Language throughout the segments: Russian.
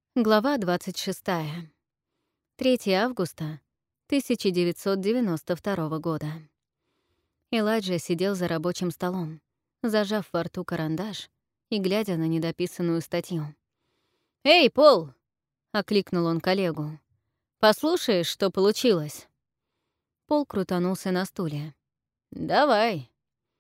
Глава 26. 3 августа 1992 года. Элайджа сидел за рабочим столом, зажав во рту карандаш и глядя на недописанную статью. «Эй, Пол!» — окликнул он коллегу. «Послушаешь, что получилось?» Пол крутанулся на стуле. «Давай».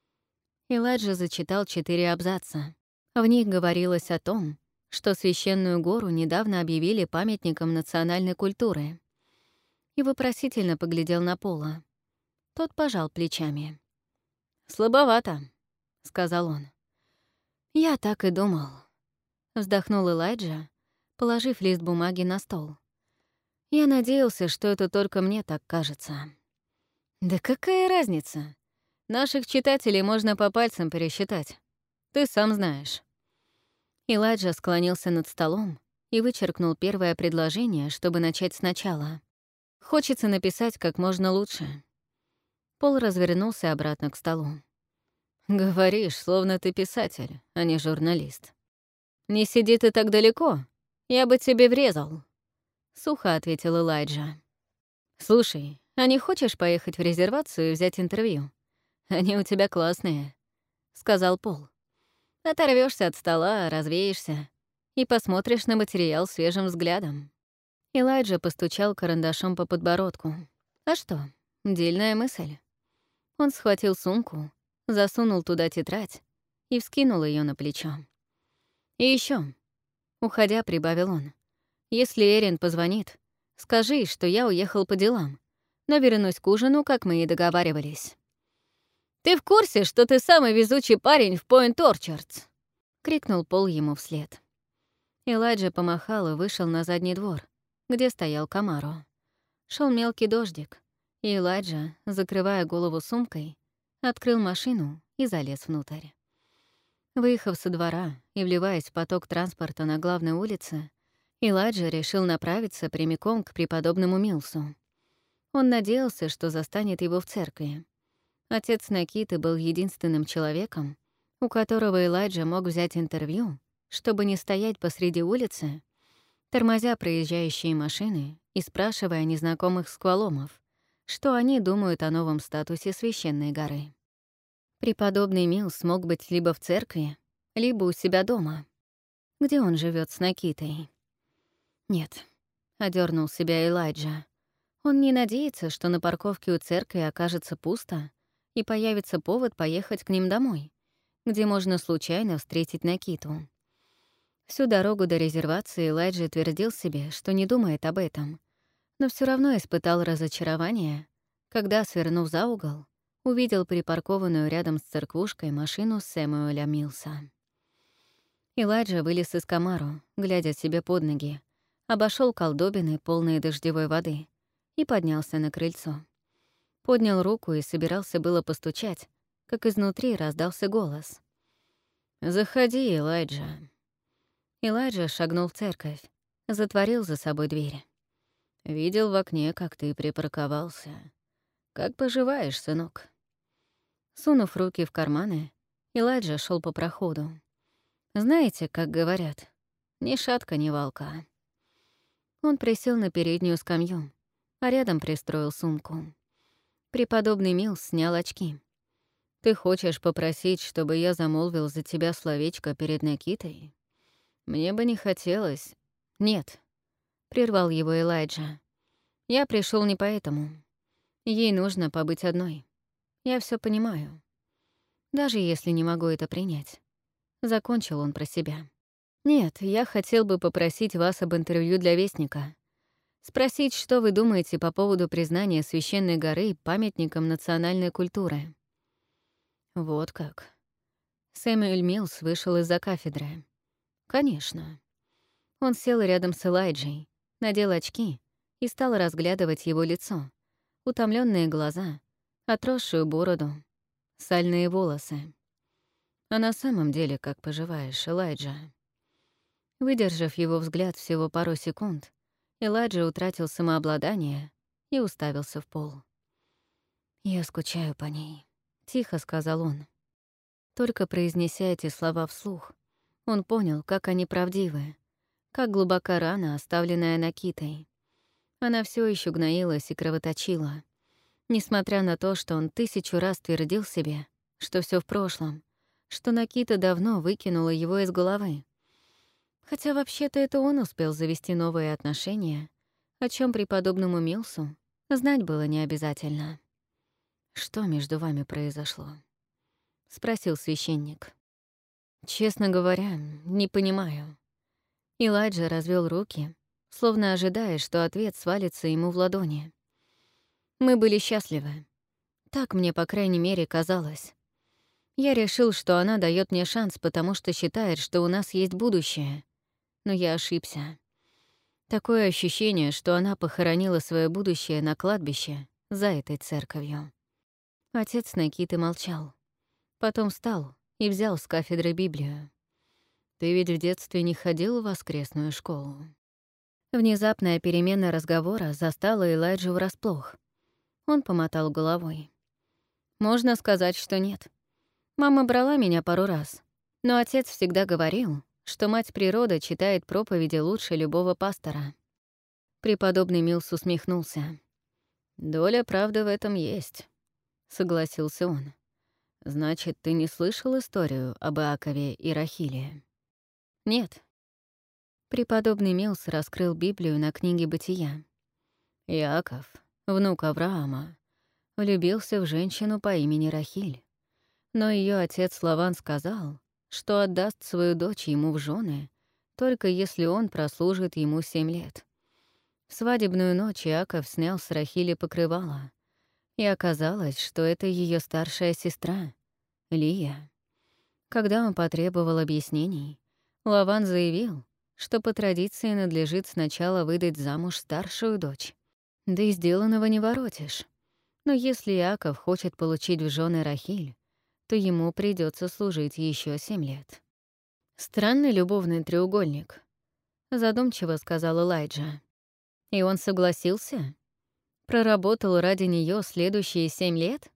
Элайджа зачитал 4 абзаца. В них говорилось о том, что Священную гору недавно объявили памятником национальной культуры, и вопросительно поглядел на Пола. Тот пожал плечами. «Слабовато», — сказал он. «Я так и думал», — вздохнул Элайджа, положив лист бумаги на стол. «Я надеялся, что это только мне так кажется». «Да какая разница? Наших читателей можно по пальцам пересчитать. Ты сам знаешь». Элайджа склонился над столом и вычеркнул первое предложение, чтобы начать сначала. Хочется написать как можно лучше. Пол развернулся обратно к столу. «Говоришь, словно ты писатель, а не журналист. Не сиди ты так далеко, я бы тебе врезал», — сухо ответил Элайджа. «Слушай, а не хочешь поехать в резервацию и взять интервью? Они у тебя классные», — сказал Пол. «Оторвешься от стола, развеешься и посмотришь на материал свежим взглядом». Элайджа постучал карандашом по подбородку. «А что, дельная мысль». Он схватил сумку, засунул туда тетрадь и вскинул ее на плечо. «И еще, уходя, прибавил он, если Эрин позвонит, скажи, что я уехал по делам, но вернусь к ужину, как мы и договаривались». «Ты в курсе, что ты самый везучий парень в Пойнт-Орчардс?» — крикнул Пол ему вслед. Элайджа помахал и вышел на задний двор, где стоял Камаро. Шел мелкий дождик, и Элайджа, закрывая голову сумкой, открыл машину и залез внутрь. Выехав со двора и вливаясь в поток транспорта на главной улице, Элайджа решил направиться прямиком к преподобному Милсу. Он надеялся, что застанет его в церкви. Отец Накиты был единственным человеком, у которого Элайджа мог взять интервью, чтобы не стоять посреди улицы, тормозя проезжающие машины и спрашивая незнакомых скваломов, что они думают о новом статусе Священной горы. Преподобный Милс мог быть либо в церкви, либо у себя дома, где он живет с Накитой. «Нет», — одернул себя Элайджа, — «он не надеется, что на парковке у церкви окажется пусто и появится повод поехать к ним домой, где можно случайно встретить Накиту». Всю дорогу до резервации Элайджа твердил себе, что не думает об этом, но все равно испытал разочарование, когда, свернув за угол, увидел припаркованную рядом с церквушкой машину Сэмюэля Милса. Элайджа вылез из Камаро, глядя себе под ноги, обошел колдобины, полные дождевой воды, и поднялся на крыльцо. Поднял руку и собирался было постучать, как изнутри раздался голос. «Заходи, Элайджа». Элайджа шагнул в церковь, затворил за собой дверь. «Видел в окне, как ты припарковался. Как поживаешь, сынок?» Сунув руки в карманы, Элайджа шел по проходу. Знаете, как говорят, ни шатка, ни валка. Он присел на переднюю скамью, а рядом пристроил сумку. Преподобный Милс снял очки. «Ты хочешь попросить, чтобы я замолвил за тебя словечко перед Накитой? Мне бы не хотелось». «Нет», — прервал его Элайджа. «Я пришел не поэтому. Ей нужно побыть одной. Я все понимаю. Даже если не могу это принять». Закончил он про себя. «Нет, я хотел бы попросить вас об интервью для Вестника. Спросить, что вы думаете по поводу признания Священной горы памятником национальной культуры». Вот как. Сэмюэль Милс вышел из-за кафедры. «Конечно». Он сел рядом с Элайджей, надел очки и стал разглядывать его лицо, утомленные глаза, отросшую бороду, сальные волосы. «А на самом деле, как поживаешь, Элайджа?» Выдержав его взгляд всего пару секунд, Элайджа утратил самообладание и уставился в пол. «Я скучаю по ней», — тихо сказал он. Только произнеся эти слова вслух, он понял, как они правдивы, как глубока рана, оставленная Накитой. Она все еще гноилась и кровоточила, несмотря на то, что он 1000 раз твердил себе, что все в прошлом, что Накита давно выкинула его из головы. Хотя вообще-то это он успел завести новые отношения, о чем преподобному Милсу знать было не обязательно. «Что между вами произошло?» — спросил священник. «Честно говоря, не понимаю». Элайджа развел руки, словно ожидая, что ответ свалится ему в ладони. «Мы были счастливы. Так мне, по крайней мере, казалось. Я решил, что она дает мне шанс, потому что считает, что у нас есть будущее. Но я ошибся. Такое ощущение, что она похоронила свое будущее на кладбище за этой церковью». Отец Накиты молчал. Потом встал и взял с кафедры Библию. «Ты ведь в детстве не ходил в воскресную школу?» Внезапная перемена разговора застала Элайджу врасплох. Он помотал головой. «Можно сказать, что нет. Мама брала меня пару раз, но отец всегда говорил, что мать природа читает проповеди лучше любого пастора». Преподобный Милс усмехнулся. «Доля правды в этом есть», — согласился он. «Значит, ты не слышал историю об Иакове и Рахиле?» «Нет». Преподобный Милс раскрыл Библию на книге «Бытия». Иаков, внук Авраама, влюбился в женщину по имени Рахиль. Но ее отец Лаван сказал, что отдаст свою дочь ему в жены, только если он прослужит ему 7 лет. В свадебную ночь Иаков снял с Рахили покрывало, и оказалось, что это ее старшая сестра, Лия. Когда он потребовал объяснений, Лаван заявил, что по традиции надлежит сначала выдать замуж старшую дочь. Да и сделанного не воротишь. Но если Иаков хочет получить в жены Рахиль, то ему придется служить еще 7 лет. «Странный любовный треугольник», — задумчиво сказал Элайджа. «И он согласился? Проработал ради нее следующие 7 лет?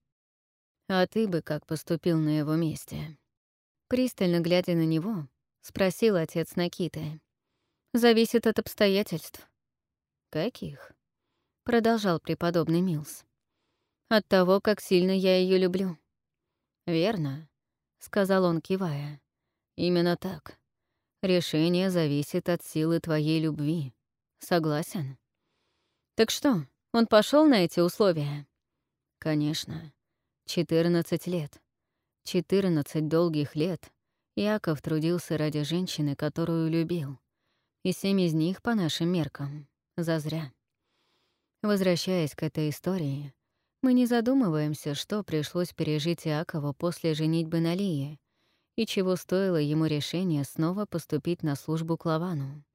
А ты бы как поступил на его месте?» Пристально глядя на него, спросил отец Накиты. «Зависит от обстоятельств». «Каких?» — продолжал преподобный Милс. «От того, как сильно я ее люблю». «Верно», — сказал он, кивая. «Именно так. Решение зависит от силы твоей любви. Согласен?» «Так что, он пошел на эти условия?» «Конечно. 14 лет. 14 долгих лет Иаков трудился ради женщины, которую любил. И 7 из них, по нашим меркам, зазря. Возвращаясь к этой истории, мы не задумываемся, что пришлось пережить Иакову после женитьбы на Лии и чего стоило ему решение снова поступить на службу к Лавану.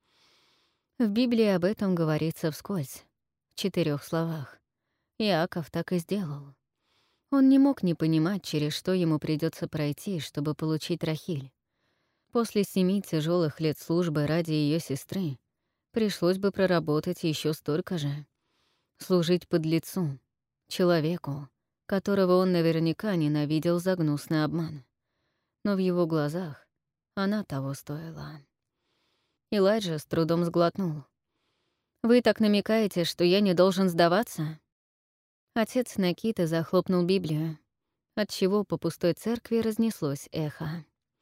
В Библии об этом говорится вскользь, в 4 словах. Иаков так и сделал. Он не мог не понимать, через что ему придется пройти, чтобы получить Рахиль. После 7 тяжелых лет службы ради ее сестры пришлось бы проработать еще столько же. Служить подлецу, человеку, которого он наверняка ненавидел за гнусный обман. Но в его глазах она того стоила. Элайджа с трудом сглотнул. «Вы так намекаете, что я не должен сдаваться?» Отец Накита захлопнул Библию, отчего по пустой церкви разнеслось эхо.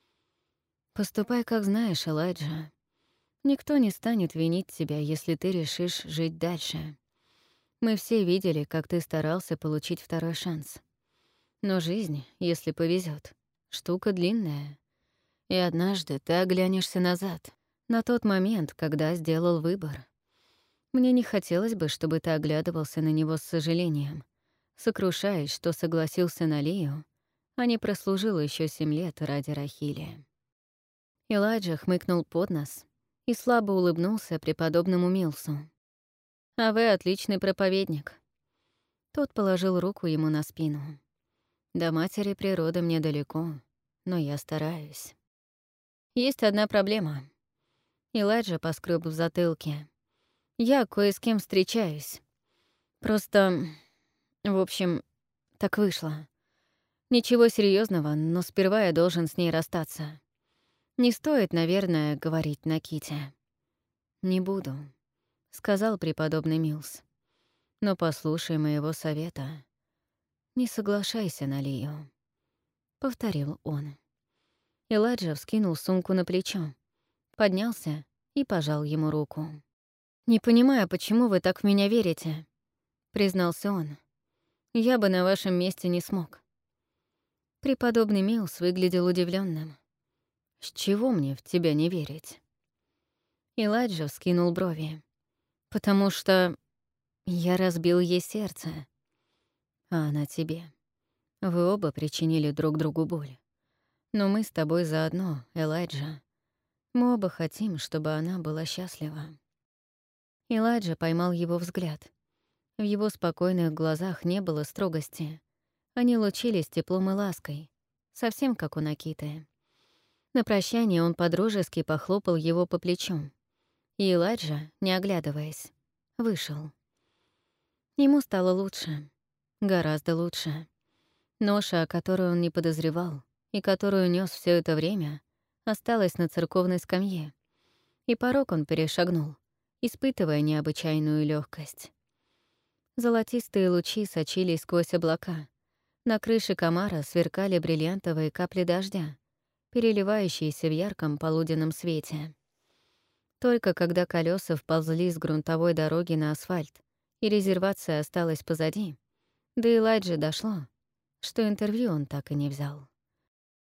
«Поступай, как знаешь, Элайджа. Никто не станет винить тебя, если ты решишь жить дальше. Мы все видели, как ты старался получить второй шанс. Но жизнь, если повезет, штука длинная. И однажды ты оглянешься назад, на тот момент, когда сделал выбор. Мне не хотелось бы, чтобы ты оглядывался на него с сожалением, сокрушаясь, что согласился на Лию, а не прослужил еще 7 лет ради Рахили». Элайджа хмыкнул под нос и слабо улыбнулся преподобному Милсу. «А вы отличный проповедник». Тот положил руку ему на спину. «До матери природы мне далеко, но я стараюсь. Есть одна проблема». Элайджа поскреб в затылке. «Я кое с кем встречаюсь. Просто... В общем, так вышло. Ничего серьезного, но сперва я должен с ней расстаться. Не стоит, наверное, говорить Наките». «Не буду», — сказал преподобный Милс. «Но послушай моего совета. Не соглашайся на Лию», — повторил он. Элайджа вскинул сумку на плечо, поднялся и пожал ему руку. «Не понимаю, почему вы так в меня верите», — признался он. «Я бы на вашем месте не смог». Преподобный Милс выглядел удивленным. «С чего мне в тебя не верить?» Элайджа вскинул брови. «Потому что я разбил ей сердце, а она тебе. Вы оба причинили друг другу боль. Но мы с тобой заодно, Элайджа. Мы оба хотим, чтобы она была счастлива». Элайджа поймал его взгляд. В его спокойных глазах не было строгости. Они лучились теплом и лаской, совсем как у Накиты. На прощание он подружески похлопал его по плечу. И Элайджа, не оглядываясь, вышел. Ему стало лучше. Гораздо лучше. Ноша, о которой он не подозревал, и которую нес все это время, осталась на церковной скамье. И порог он перешагнул, испытывая необычайную легкость. Золотистые лучи сочились сквозь облака. На крыше комара сверкали бриллиантовые капли дождя, переливающиеся в ярком полуденном свете. Только когда колеса вползли с грунтовой дороги на асфальт, и резервация осталась позади, до Элайджи дошло, что интервью он так и не взял.